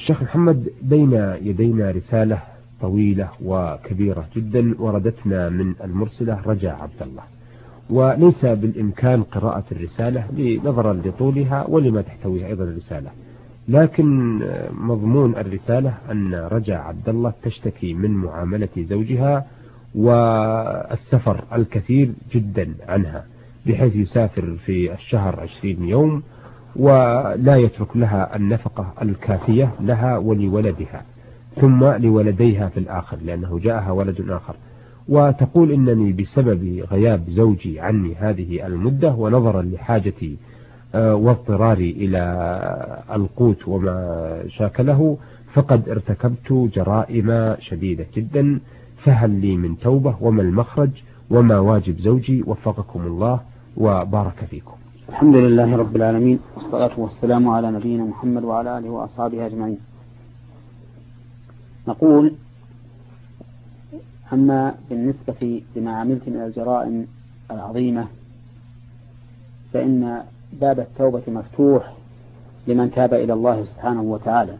الشيخ محمد، بين يدينا رسالة طويلة وكبيرة جدا وردتنا من المرسلة رجاء عبد الله، وليس بالإمكان قراءة الرسالة نظرا لطولها ولما تحتويها أيضا الرسالة، لكن مضمون الرسالة أن رجاء عبد الله تشتكي من معاملة زوجها والسفر الكثير جدا عنها، بحيث يسافر في الشهر 20 يوم ولا يترك لها النفقة الكافية لها ولولدها ثم لولديها في الآخر لأنه جاءها ولد آخر. وتقول إنني بسبب غياب زوجي عني هذه المدة ونظرا لحاجتي واضطراري إلى القوت وما شاكله فقد ارتكبت جرائم شديدة جدا، فهل لي من توبة وما المخرج وما واجب زوجي؟ وفقكم الله وبارك فيكم. الحمد لله رب العالمين، والصلاة والسلام على نبينا محمد وعلى آله وأصحابه أجمعين. نقول: أما بالنسبة لما عملت من الجرائم العظيمة فإن باب التوبة مفتوح لمن تاب إلى الله سبحانه وتعالى،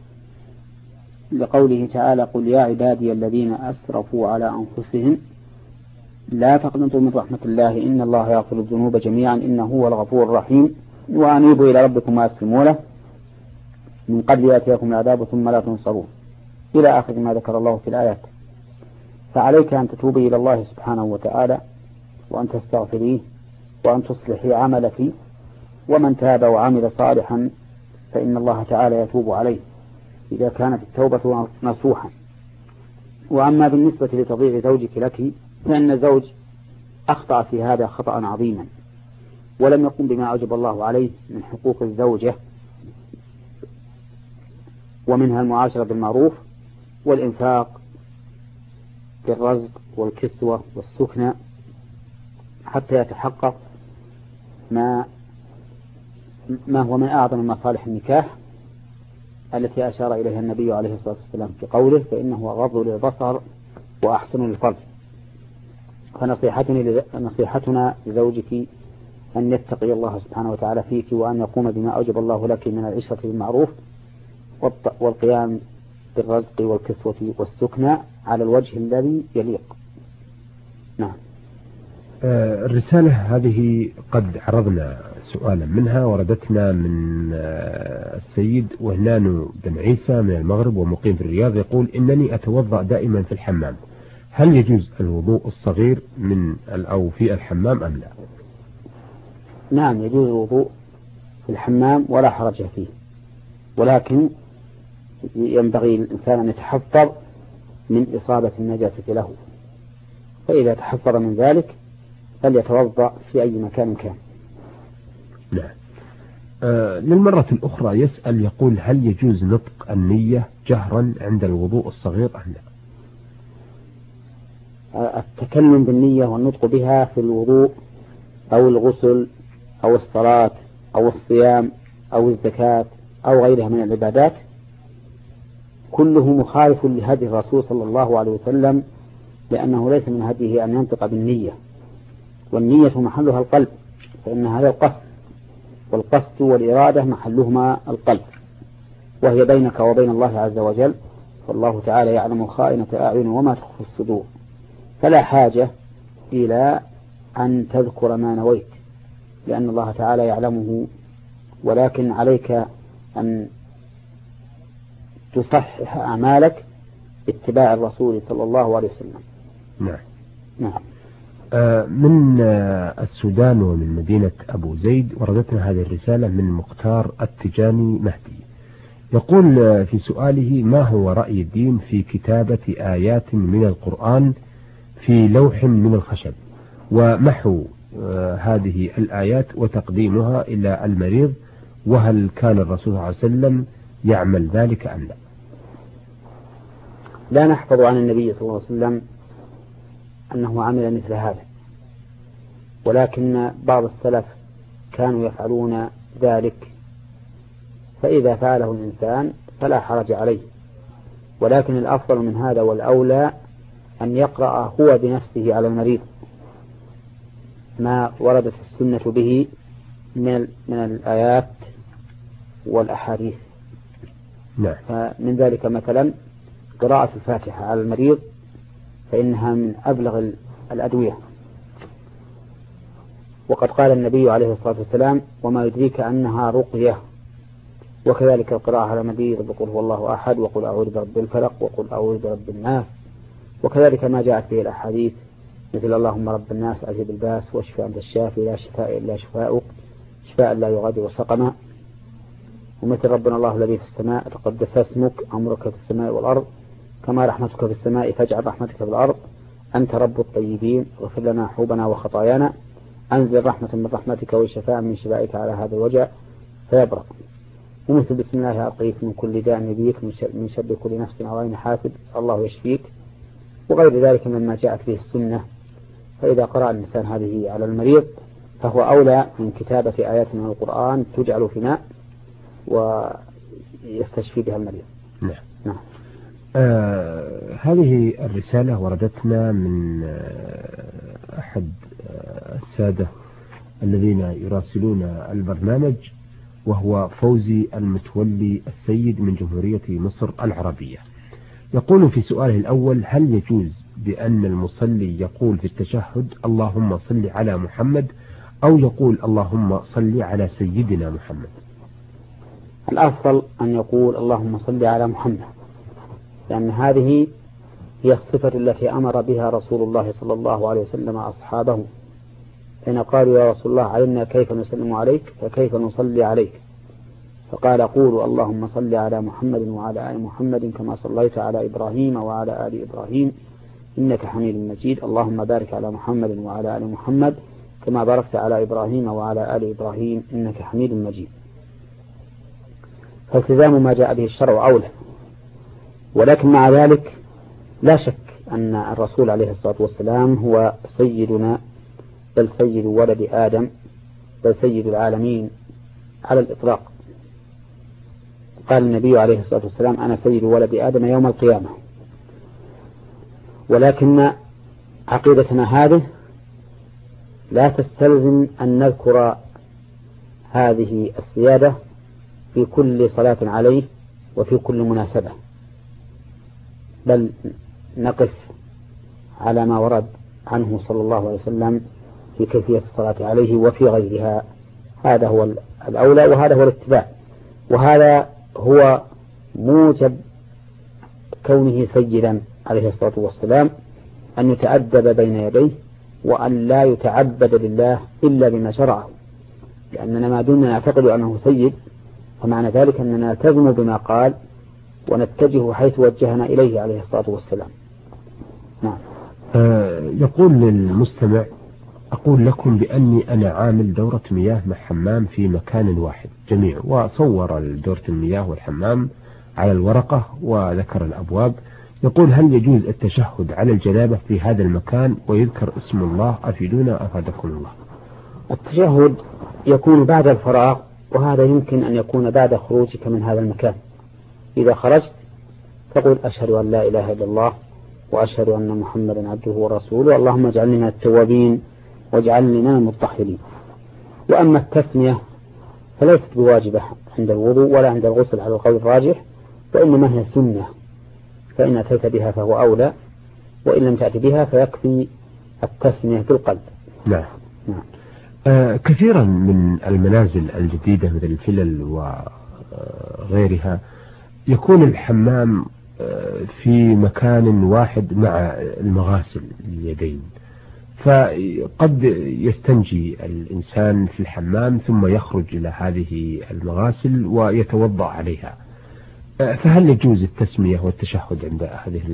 لقوله تعالى: قل يا عبادي الذين أسرفوا على أنفسهم لا تقنطوا من رحمة الله إن الله يغفر الذنوب جميعا إنه هو الغفور الرحيم وأنيبوا إلى ربكم وأسلموا له من قبل يأتيكم العذاب ثم لا تنصرون إلى آخر ما ذكر الله في الآيات. فعليك أن تتوبي إلى الله سبحانه وتعالى وأن تستغفريه وأن تصلحي عملك، ومن تاب وعمل صالحا فإن الله تعالى يتوب عليه إذا كانت التوبة نصوحا. وأما بالنسبة لتضييع زوجك لك فإن الزوج أخطأ في هذا خطأ عظيما ولم يقم بما أوجب الله عليه من حقوق الزوجة، ومنها المعاشرة بالمعروف والإنفاق بالرزق والكسوة والسكنى حتى يتحقق ما هو من أعظم مصالح النكاح التي أشار إليها النبي عليه الصلاة والسلام في قوله: فإنه غض للبصر وأحسن للفرج. فنصيحتنا لزوجك أن يتقي الله سبحانه وتعالى فيك وأن يقوم بما أوجب الله لك من العشرة بالمعروف والقيام بالرزق والكسوة والسكنى على الوجه الذي يليق. نعم. الرسالة هذه قد عرضنا سؤالا منها وردتنا من السيد وهنان بن عيسى من المغرب ومقيم في الرياض، يقول: إنني أتوضأ دائما في الحمام، هل يجوز الوضوء الصغير أو في الحمام أم لا؟ نعم، يجوز الوضوء في الحمام ولا حرج فيه، ولكن ينبغي الإنسان أن يتحفظ من إصابة النجاسة له، فإذا تحفظ من ذلك فليتوضأ في أي مكان كان. نعم. للمرة الأخرى يسأل يقول: هل يجوز نطق النية جهرا عند الوضوء الصغير أم لا؟ التكلم بالنية والنطق بها في الوضوء أو الغسل أو الصلاة أو الصيام أو الزكاة أو غيرها من العبادات كله مخالف لهدي الرسول صلى الله عليه وسلم، لأنه ليس من هديه أن ينطق بالنية، والنية محلها القلب، فإن هذا القصد، والقصد والإرادة محلهما القلب، وهي بينك وبين الله عز وجل، فالله تعالى يعلم خائنة أعين وما تخفي الصدور، فلا حاجة إلى أن تذكر ما نويت لأن الله تعالى يعلمه، ولكن عليك أن تصحح أعمالك باتباع الرسول صلى الله عليه وسلم. نعم. نعم. من السودان ومن مدينة أبو زيد وردتنا هذه الرسالة من مختار التجاني مهدي، يقول في سؤاله: ما هو رأي الدين في كتابة آيات من القرآن في لوح من الخشب ومحو هذه الآيات وتقديمها إلى المريض، وهل كان الرسول صلى الله عليه وسلم يعمل ذلك أم لا؟ لا نحفظ عن النبي صلى الله عليه وسلم أنه عمل مثل هذا، ولكن بعض السلف كانوا يفعلون ذلك، فإذا فعله الإنسان فلا حرج عليه، ولكن الأفضل من هذا والأولى أن يقرأ هو بنفسه على المريض ما وردت السنة به من الآيات والأحاديث. نعم. من ذلك مثلا قراءة الفاتحة على المريض، فإنها من أبلغ الأدوية، وقد قال النبي عليه الصلاة والسلام: وما يدريك أنها رقية. وكذلك القراءة على المريض بقول هو الله أحد، وقل أعوذ برب الفلق، وقل أعوذ برب الناس. وكذلك ما جاءت به الأحاديث مثل اللهم رب الناس أذهب الباس واشف أنت الشافي لا شفاء إلا شفاؤك شفاء لا يغادر سقما. ومثل ربنا الله الذي في السماء تقدس اسمك أمرك في السماء والأرض كما رحمتك في السماء فاجعل رحمتك في الأرض أنت رب الطيبين اغفر لنا حوبنا وخطايانا أنزل رحمة من رحمتك وشفاء من شفائك على هذا الوجع فيبرأ. ومثل بسم الله أرقيك من كل داء يبيك من شر كل نفس أو عين حاسد الله يشفيك، وغير ذلك مما جاءت به السنة. فإذا قرأ الإنسان هذه على المريض فهو أولى من كتابة آيات من القرآن تجعل في ماء ويستشفي بها المريض. نعم. نعم. هذه الرسالة وردتنا من أحد السادة الذين يراسلون البرنامج، وهو فوزي المتولي السيد من جمهورية مصر العربية. يقول في سؤاله الأول: هل يجوز بأن المصلي يقول في التشهد اللهم صل على محمد، أو يقول اللهم صل على سيدنا محمد؟ الأفضل أن يقول اللهم صل على محمد، لأن هذه هي الصفة التي أمر بها رسول الله صلى الله عليه وسلم أصحابه حين قالوا يا رسول الله علمنا كيف نسلم عليك فكيف نصلي عليك، فقال قولوا اللهم صل على محمد وعلى آل محمد كما صليت على إبراهيم وعلى آل إبراهيم إنك حميد مجيد، اللهم بارك على محمد وعلى آل محمد كما باركت على إبراهيم وعلى آل إبراهيم إنك حميد مجيد. فالتزام ما جاء به الشرع أولى، ولكن مع ذلك لا شك أن الرسول عليه الصلاة والسلام هو سيدنا، بل سيد ولد آدم، بل سيد العالمين على الإطلاق. قال النبي عليه الصلاة والسلام أنا سيد ولد آدم يوم القيامة. ولكن عقيدتنا هذه لا تستلزم أن نذكر هذه السيادة في كل صلاة عليه وفي كل مناسبة، بل نقف على ما ورد عنه صلى الله عليه وسلم في كيفية الصلاة عليه وفي غيرها. هذا هو الأولى، وهذا هو الاتباع، وهذا هو موجب كونه سيدا عليه الصلاة والسلام، أن يتأدب بين يديه وأن لا يتعبد لله إلا بما شرعه، لأننا ما دمنا نعتقد أنه سيد فمعنى ذلك أننا نلتزم بما قال ونتجه حيث وجهنا إليه عليه الصلاة والسلام. نعم. يقول للمستمع: أقول لكم بأني أنا عامل دورة مياه مع حمام في مكان واحد جميع، وصور دورة المياه والحمام على الورقة وذكر الأبواب. يقول: هل يجوز التشهد على الجنابة في هذا المكان ويذكر اسم الله؟ أفيدونا أفادكم الله. التشهد يكون بعد الفراغ، وهذا يمكن أن يكون بعد خروجك من هذا المكان. إذا خرجت تقول أشهد أن لا إله إلا الله وأشهد أن محمدا عبده ورسوله اللهم اجعلنا من التوابين واجعلنا من المطهرين. وأما التسمية فليست بواجبة عند الوضوء ولا عند الغسل على القول الراجح، وإنما هي سنة، فإن أتيت بها فهو أولى، وإن لم تأتي بها فيكفي التسمية في القلب. نعم. نعم. كثيرا من المنازل الجديدة مثل الفلل وغيرها يكون الحمام في مكان واحد مع المغاسل اليدين، فقد يستنجي الإنسان في الحمام ثم يخرج إلى هذه المغاسل ويتوضأ عليها، فهل يجوز التسمية والتشهد عند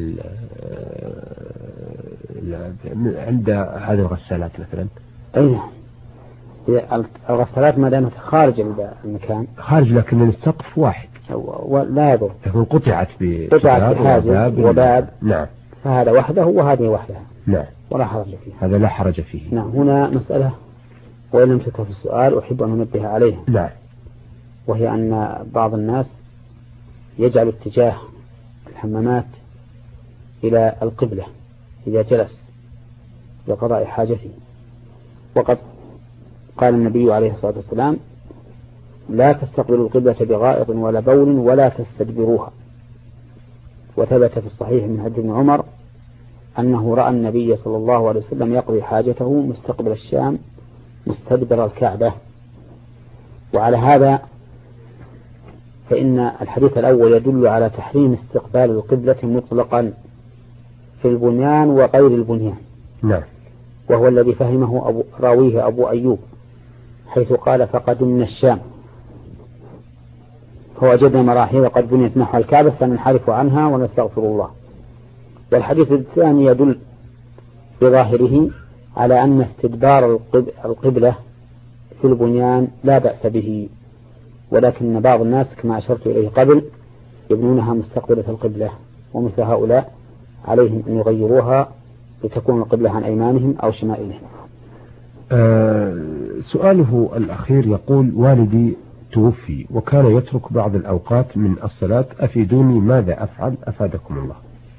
هذه الغسالات مثلا؟ أي الغسالات ما دامت خارج المكان، خارج لكن السقف واحد ولا يضر، لكن قطعت بحاجز وباب. نعم. فهذا وحده وهذه وحدها. نعم. ولا حرج فيه. هذا لا حرج فيه. نعم. هنا مسألة وإن لم تذكر في السؤال أحب أن أنبه عليها. نعم. وهي أن بعض الناس يجعل اتجاه الحمامات إلى القبلة إذا جلس لقضاء حاجته، وقد قال النبي عليه الصلاة والسلام لا تستقبلوا القبلة بغائط ولا بول ولا تستدبروها. وثبت في الصحيح من حديث ابن عمر أنه رأى النبي صلى الله عليه وسلم يقضي حاجته مستقبل الشام مستدبر الكعبة. وعلى هذا فإن الحديث الأول يدل على تحريم استقبال القبلة مطلقا في البنيان وغير البنيان. نعم. وهو الذي فهمه راويه أبو أيوب حيث قال فقدمنا الشام فوجدنا مراحيض قد بنيت نحو الكعبة فننحرف عنها ونستغفر الله. والحديث الثاني يدل بظاهره على أن استدبار القبلة في البنيان لا بأس به، ولكن بعض الناس كما أشرت إليه قبل يبنونها مستقبلة القبلة، ومثل هؤلاء عليهم أن يغيروها لتكون القبلة عن أيمانهم أو شمائلهم. سؤاله الأخير يقول والدي توفي وكان يترك بعض الأوقات من الصلاة، أفيدوني ماذا أفعل أفادكم الله.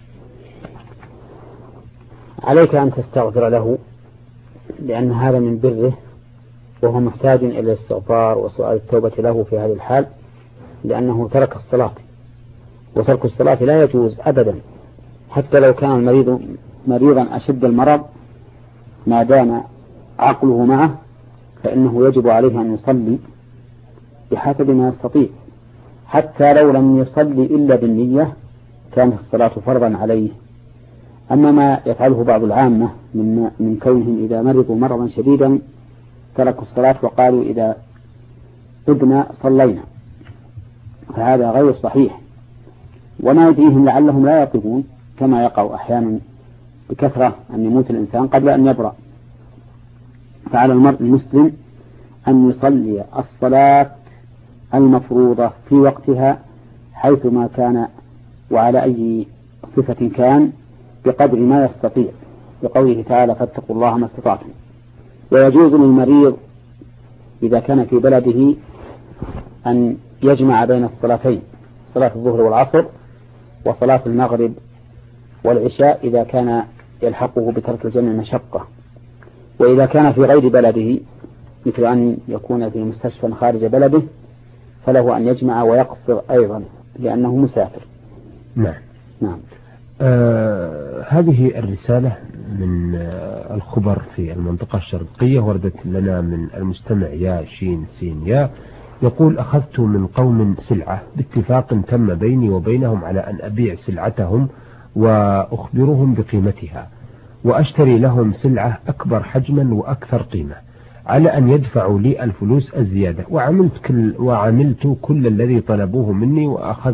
عليك أن تستغفر له لأن هذا من بره، وهو محتاج إلى الاستغفار وسؤال التوبة له في هذه الحال، لأنه ترك الصلاة، وترك الصلاة لا يجوز أبدا حتى لو كان المريض مريضا أشد المرض ما دام عقله معه، فإنه يجب عليه أن يصلي بحسب ما يستطيع، حتى لو لم يصلي إلا بالنية كانت الصلاة فرضا عليه. أما ما يفعله بعض العامة من كونهم إذا مرضوا مرضا شديدا تركوا الصلاة وقالوا إذا ابنا صلينا، فهذا غير صحيح، وما يدريهم لعلهم لا يطيقون كما يقع أحيانا بكثرة أن يموت الإنسان قبل أن يبرأ. فعلى المرء المسلم أن يصلي الصلاة المفروضة في وقتها حيثما كان وعلى أي صفة كان بقدر ما يستطيع، بقوله تعالى فاتقوا الله ما استطعتم. ويجوز للمريض إذا كان في بلده أن يجمع بين الصلاتين، صلاة الظهر والعصر وصلاة المغرب والعشاء إذا كان يلحقه بترك الجمع مشقة. وإذا كان في غير بلده مثل أن يكون في مستشفى خارج بلده فله أن يجمع ويقصر أيضا لأنه مسافر. نعم. نعم. هذه الرسالة من الخبر في المنطقة الشرقية وردت لنا من المستمع يا شين سين يا، يقول أخذت من قوم سلعة باتفاق تم بيني وبينهم على أن أبيع سلعتهم وأخبرهم بقيمتها وأشتري لهم سلعة أكبر حجما وأكثر قيمة على أن يدفعوا لي الفلوس الزيادة، وعملت كل الذي طلبوه مني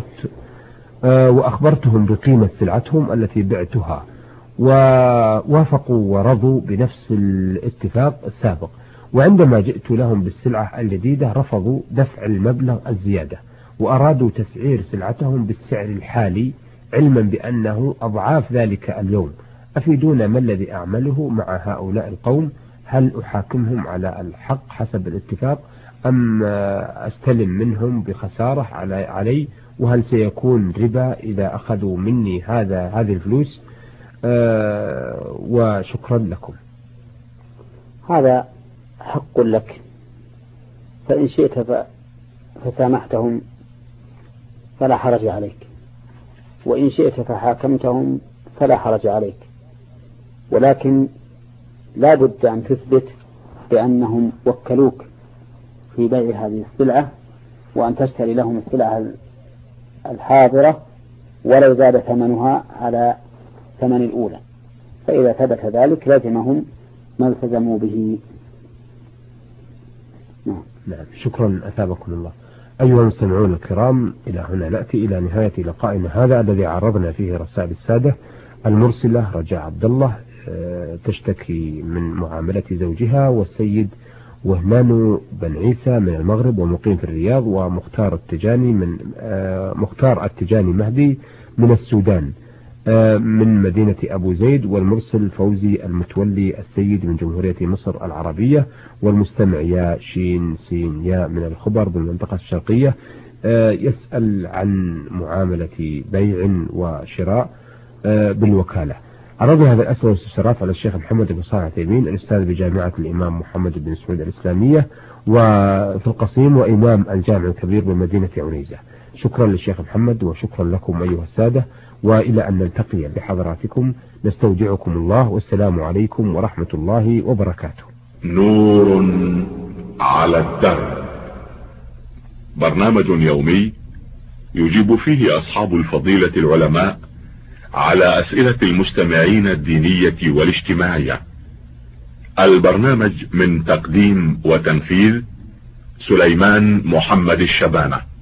وأخبرتهم بقيمة سلعتهم التي بعتها، ووافقوا ورضوا بنفس الاتفاق السابق. وعندما جئت لهم بالسلعة الجديدة رفضوا دفع المبلغ الزيادة وأرادوا تسعير سلعتهم بالسعر الحالي علما بأنه أضعاف ذلك اليوم. أفيدونا ما الذي أعمله مع هؤلاء القوم؟ هل أحاكمهم على الحق حسب الاتفاق أم أستلم منهم بخسارة علي؟ وهل سيكون ربا إذا أخذوا مني هذه الفلوس؟ وشكرا لكم. هذا حق لك، فإن شئت فسامحتهم فلا حرج عليك، وإن شئت فحاكمتهم فلا حرج عليك، ولكن لا بد أن تثبت بأنهم وكلوك في بيع هذه السلعة وأن تشتري لهم السلعة الحاضرة ولو زاد ثمنها على ثمن الأولى، فإذا ثبت ذلك لازمهم ما التزموا به. نعم. شكرا أثابكم الله. أيها المستمعون الكرام، إلى هنا نأتي إلى نهاية لقائنا هذا الذي عرضنا فيه رسائل السادة. المرسلة رجاء عبد الله تشتكي من معاملة زوجها، والسيد وهنان بن عيسى من المغرب ومقيم في الرياض، ومختار التجاني مهدي من السودان من مدينة أبو زيد، والمرسل فوزي المتولي السيد من جمهورية مصر العربية، والمستمع يا شين سين يا من الخبر بالمنطقة الشرقية يسأل عن معاملة بيع وشراء بالوكالة. عرضنا هذا الأسئلة والاستفسارات على الشيخ محمد بن صالح العثيمين، الأستاذ بجامعة الإمام محمد بن سعود الإسلامية وفي القصيم، وإمام الجامع الكبير بمدينة عنيزة. شكرا للشيخ محمد وشكرا لكم أيها السادة، وإلى أن نلتقي بحضراتكم نستودعكم الله، والسلام عليكم ورحمة الله وبركاته. نور على الدرب، برنامج يومي يجيب فيه أصحاب الفضيلة العلماء على أسئلة المستمعين الدينية والاجتماعية. البرنامج من تقديم وتنفيذ سليمان محمد الشبانة.